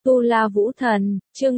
Tu La Vũ Thần, chương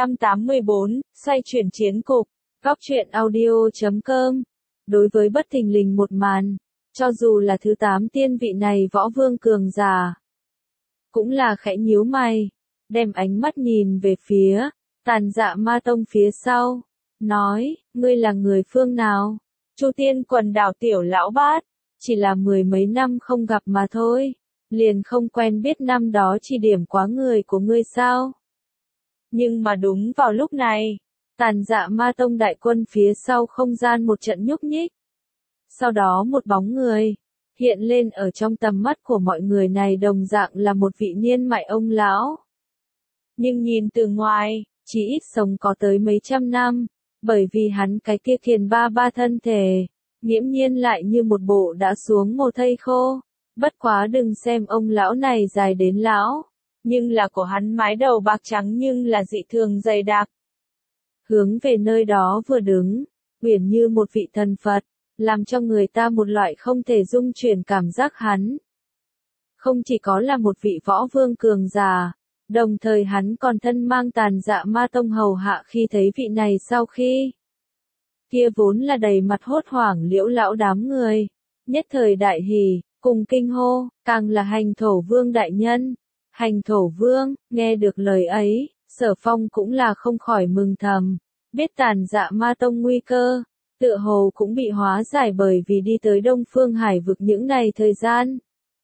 784, xoay chuyển chiến cục, góc truyện audio.com. Đối với bất thình lình một màn, cho dù là thứ 8 tiên vị này võ vương cường giả, cũng là khẽ nhíu mày, đem ánh mắt nhìn về phía Tàn Dạ Ma Tông phía sau, nói, ngươi là người phương nào? Chu Tiên Quần Đảo tiểu lão bát, chỉ là 10 mấy năm không gặp mà thôi, liền không quen biết năm đó chỉ điểm quá người của ngươi sao? Nhưng mà đúng vào lúc này, Tàn Dạ Ma Tông đại quân phía sau không gian một trận nhúc nhích. Sau đó một bóng người hiện lên ở trong tầm mắt của mọi người, này đồng dạng là một vị niên mại ông lão. Nhưng nhìn từ ngoài, chỉ ít sống có tới mấy trăm năm, bởi vì hắn cái kia kiền ba thân thể, nghiễm nhiên lại như một bộ đã xuống mồ thây khô. Bất quá đừng xem ông lão này dài đến lão, nhưng là của hắn mái đầu bạc trắng nhưng là dị thường dày đặc. Hướng về nơi đó vừa đứng, uyển như một vị thần Phật, làm cho người ta một loại không thể dung chuyển cảm giác hắn. Không chỉ có là một vị võ vương cường giả, đồng thời hắn còn thân mang Tàn Dạ Ma Tông hầu hạ. Khi thấy vị này sau khi kia vốn là đầy mặt hốt hoảng liễu lão đám người, nhất thời đại hỉ, cùng kinh hô, càng là Hành Thổ Vương đại nhân. Hành Thổ Vương, nghe được lời ấy, Sở Phong cũng là không khỏi mừng thầm, biết Tàn Dạ Ma Tông nguy cơ, tựa hồ cũng bị hóa giải bởi vì đi tới Đông Phương Hải vực những ngày thời gian.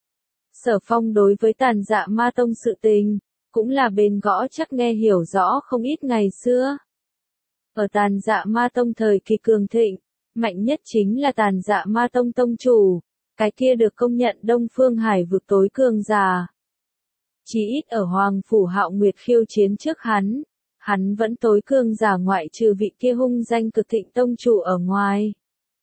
Sở Phong đối với Tàn Dạ Ma Tông sự tình, cũng là bền gõ chắc nghe hiểu rõ không ít ngày xưa. Ở Tàn Dạ Ma Tông thời kỳ cường thịnh, mạnh nhất chính là Tàn Dạ Ma Tông tông chủ, cái kia được công nhận Đông Phương Hải vực tối cường giả. Chỉ ít ở Hoàng Phủ Hạo Nguyệt khiêu chiến trước hắn vẫn tối cường giả ngoại trừ vị kia hung danh cực thịnh tông chủ ở ngoài.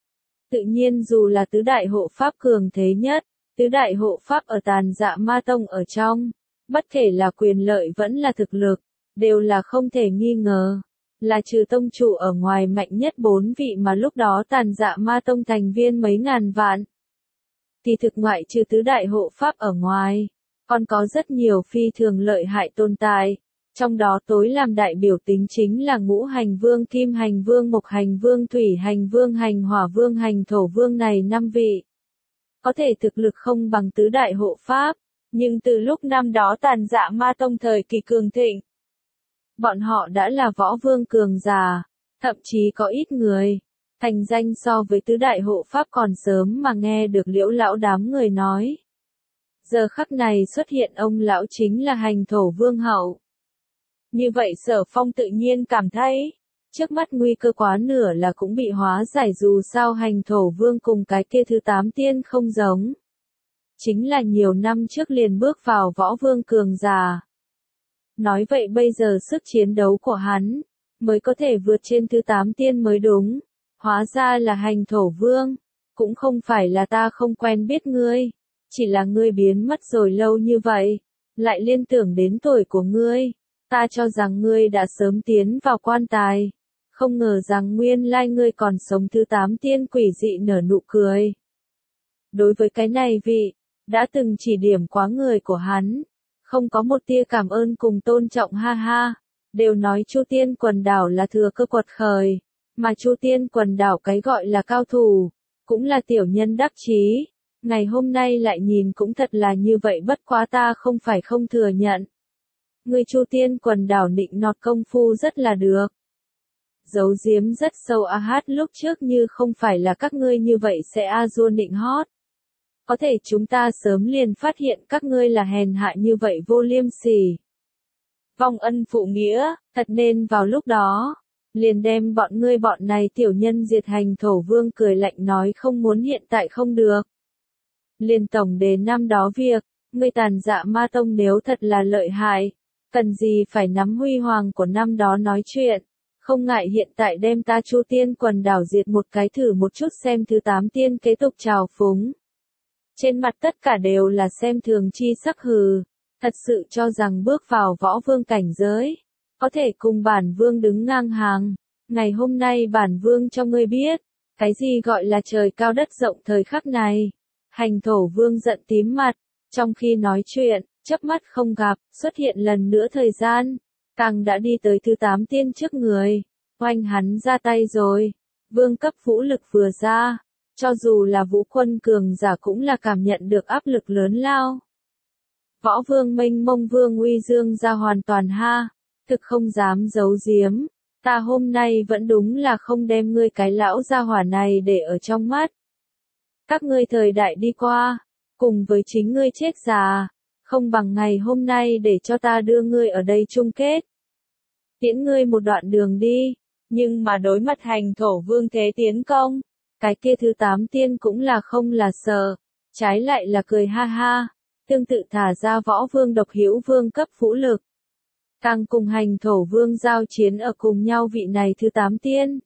Tự nhiên dù là tứ đại hộ pháp cường thế nhất, tứ đại hộ pháp ở Tàn Dạ Ma Tông ở trong, bất kể là quyền lợi vẫn là thực lực, đều là không thể nghi ngờ, là trừ tông chủ ở ngoài mạnh nhất 4 vị mà lúc đó Tàn Dạ Ma Tông thành viên mấy ngàn vạn. Thì thực ngoại trừ tứ đại hộ pháp ở ngoài, còn có rất nhiều phi thường lợi hại tồn tại, trong đó tối làm đại biểu tính chính là Ngũ Hành Vương, Kim Hành Vương, Mộc Hành Vương, Thủy Hành Vương, Hành Hỏa Vương, Hành Thổ Vương này 5 vị. Có thể thực lực không bằng tứ đại hộ pháp, nhưng từ lúc năm đó Tàn Dạ Ma Tông thời kỳ cường thịnh, bọn họ đã là võ vương cường giả, thậm chí có ít người thành danh so với tứ đại hộ pháp còn sớm mà nghe được liễu lão đám người nói. Giờ khắc này xuất hiện ông lão chính là Hành Thổ Vương hậu. Như vậy Sở Phong tự nhiên cảm thấy, trước mắt nguy cơ quá nửa là cũng bị hóa giải, dù sao Hành Thổ Vương cùng cái kia thứ 8 tiên không giống. Chính là nhiều năm trước liền bước vào võ vương cường giả. Nói vậy bây giờ sức chiến đấu của hắn, mới có thể vượt trên thứ 8 tiên mới đúng. Hóa ra là Hành Thổ Vương, cũng không phải là ta không quen biết ngươi, chỉ là ngươi biến mất rồi lâu như vậy, lại liên tưởng đến tuổi của ngươi, ta cho rằng ngươi đã sớm tiến vào quan tài, không ngờ rằng nguyên lai ngươi còn sống. Thứ 8 tiên quỷ dị nở nụ cười. Đối với cái này vị đã từng chỉ điểm quá người của hắn, không có một tia cảm ơn cùng tôn trọng, ha ha, đều nói Chu Tiên Quần Đảo là thừa cơ quật khởi. Mà Chu Tiên Quần Đảo cái gọi là cao thủ, cũng là tiểu nhân đắc chí. Ngày hôm nay lại nhìn cũng thật là như vậy, bất quá ta không phải không thừa nhận. Người Chu Tiên Quần Đảo nịnh nọt công phu rất là được. Giấu giếm rất sâu, hát lúc trước như không phải là các ngươi như vậy sẽ dua nịnh hót. Có thể chúng ta sớm liền phát hiện các ngươi là hèn hạ như vậy, vô liêm sỉ. Vong ân phụ nghĩa, thật nên vào lúc đó liền đem bọn ngươi bọn này tiểu nhân diệt. Hành Thổ Vương cười lạnh nói, không muốn hiện tại không được. Liền tổng đề năm đó việc, ngươi Tàn Dạ Ma Tông nếu thật là lợi hại, cần gì phải nắm huy hoàng của năm đó nói chuyện, không ngại hiện tại đem ta Chu Tiên Quần Đảo diệt một cái thử một chút xem. Thứ 8 tiên kế tục trào phúng. Trên mặt tất cả đều là xem thường chi sắc, hừ, thật sự cho rằng bước vào võ vương cảnh giới, có thể cùng bản vương đứng ngang hàng. Ngày hôm nay bản vương cho ngươi biết, cái gì gọi là trời cao đất rộng. Thời khắc này, Hành Thổ Vương giận tím mặt, trong khi nói chuyện, chớp mắt không gặp, xuất hiện lần nữa thời gian, càng đã đi tới thứ 8 tiên trước người, oanh hắn ra tay rồi, vương cấp vũ lực vừa ra, cho dù là vũ quân cường giả cũng là cảm nhận được áp lực lớn lao. Võ vương mênh mông vương uy dương ra hoàn toàn ha, thực không dám giấu giếm, ta hôm nay vẫn đúng là không đem ngươi cái lão gia hỏa này để ở trong mắt. Các ngươi thời đại đi qua, cùng với chính ngươi chết già, không bằng ngày hôm nay để cho ta đưa ngươi ở đây chung kết. Tiễn ngươi một đoạn đường đi, nhưng mà đối mặt hành thổ vương thế tiến công, cái kia thứ 8 tiên cũng là không là sợ, trái lại là cười ha ha, tương tự thả ra võ vương độc hữu vương cấp vũ lực. Càng cùng hành thổ vương giao chiến ở cùng nhau vị này thứ 8 tiên.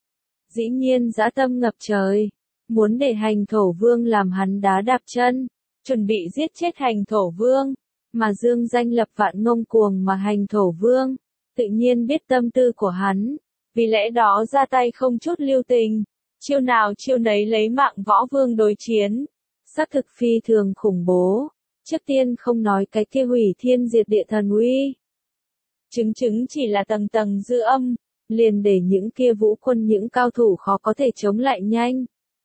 Dĩ nhiên dã tâm ngập trời, muốn để hành thổ vương làm hắn đá đạp chân, chuẩn bị giết chết hành thổ vương, mà dương danh lập vạn ngông cuồng mà hành thổ vương, tự nhiên biết tâm tư của hắn, vì lẽ đó ra tay không chút lưu tình, chiêu nào chiêu nấy lấy mạng võ vương đối chiến, xác thực phi thường khủng bố, trước tiên không nói cái kia hủy thiên diệt địa thần uy. Chứng chỉ là tầng tầng dư âm, liền để những kia vũ quân những cao thủ khó có thể chống lại nhanh.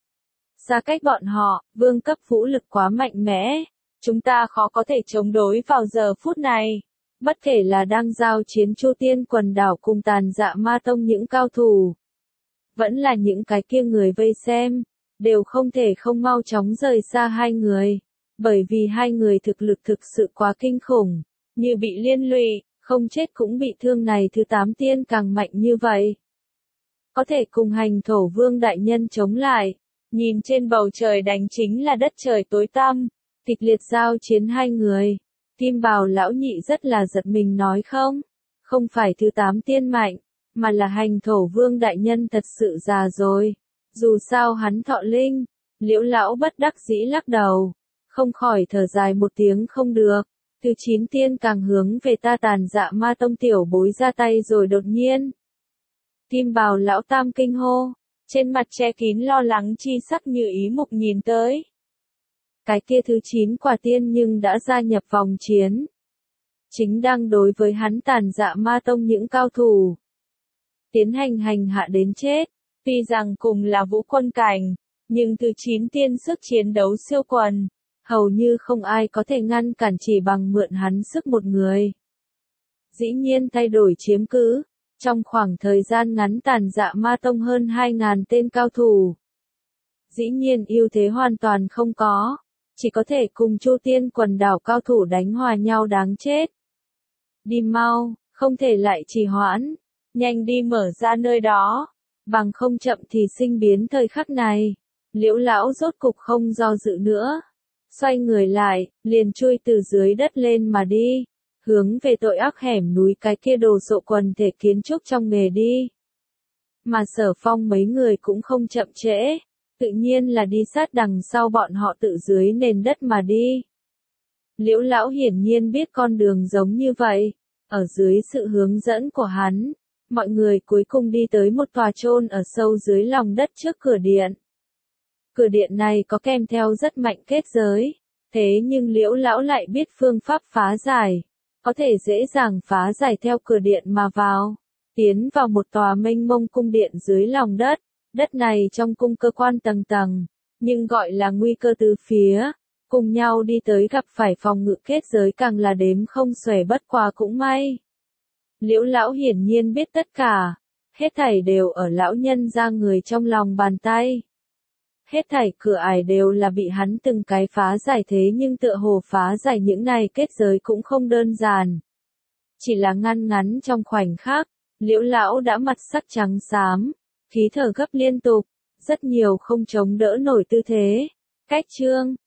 Xa cách bọn họ, vương cấp vũ lực quá mạnh mẽ, chúng ta khó có thể chống đối vào giờ phút này. Bất kể là đang giao chiến Chu Tiên quần đảo cùng Tàn Dạ Ma Tông những cao thủ, vẫn là những cái kia người vây xem, đều không thể không mau chóng rời xa hai người, bởi vì hai người thực lực thực sự quá kinh khủng, như bị liên lụy, không chết cũng bị thương này thứ 8 tiên càng mạnh như vậy. Có thể cùng hành thổ vương đại nhân chống lại, nhìn trên bầu trời đánh chính là đất trời tối tăm, kịch liệt giao chiến hai người. Kim Bào lão nhị rất là giật mình nói không phải thứ 8 tiên mạnh, mà là hành thổ vương đại nhân thật sự già rồi, dù sao hắn thọ linh, Liễu lão bất đắc dĩ lắc đầu, không khỏi thở dài một tiếng không được, thứ 9 tiên càng hướng về ta Tàn Dạ Ma Tông tiểu bối ra tay rồi đột nhiên. Kim Bào lão tam kinh hô, trên mặt che kín lo lắng chi sắc như ý mục nhìn tới. Cái kia thứ 9 quả tiên nhưng đã gia nhập vòng chiến. Chính đang đối với hắn Tàn Dạ Ma Tông những cao thủ. Tiến hành hạ đến chết. Tuy rằng cùng là vũ quân cảnh, nhưng thứ 9 tiên sức chiến đấu siêu quần. Hầu như không ai có thể ngăn cản chỉ bằng mượn hắn sức một người. Dĩ nhiên thay đổi chiếm cứ. Trong khoảng thời gian ngắn Tàn Dạ Ma Tông hơn 2.000 tên cao thủ. Dĩ nhiên ưu thế hoàn toàn không có. Chỉ có thể cùng Chu Tiên quần đảo cao thủ đánh hòa nhau đáng chết. Đi mau, không thể lại trì hoãn, nhanh đi mở ra nơi đó, bằng không chậm thì sinh biến thời khắc này. Liễu lão rốt cục không do dự nữa, xoay người lại, liền chui từ dưới đất lên mà đi, hướng về tội ác hẻm núi cái kia đồ sộ quần thể kiến trúc trong nghề đi. Mà Sở Phong mấy người cũng không chậm trễ. Tự nhiên là đi sát đằng sau bọn họ tự dưới nền đất mà đi. Liễu lão hiển nhiên biết con đường giống như vậy, ở dưới sự hướng dẫn của hắn, mọi người cuối cùng đi tới một tòa chôn ở sâu dưới lòng đất trước cửa điện. Cửa điện này có kèm theo rất mạnh kết giới, thế nhưng Liễu lão lại biết phương pháp phá giải, có thể dễ dàng phá giải theo cửa điện mà vào, tiến vào một tòa mênh mông cung điện dưới lòng đất. Đất này trong cung cơ quan tầng tầng, nhưng gọi là nguy cơ từ phía, cùng nhau đi tới gặp phải phòng ngự kết giới càng là đếm không xuể bất quá cũng may. Liễu lão hiển nhiên biết tất cả, hết thảy đều ở lão nhân ra người trong lòng bàn tay. Hết thảy cửa ải đều là bị hắn từng cái phá giải thế nhưng tựa hồ phá giải những này kết giới cũng không đơn giản. Chỉ là ngắn trong khoảnh khắc, Liễu lão đã mặt sắc trắng xám. Khí thở gấp liên tục, rất nhiều không chống đỡ nổi tư thế. Cách chương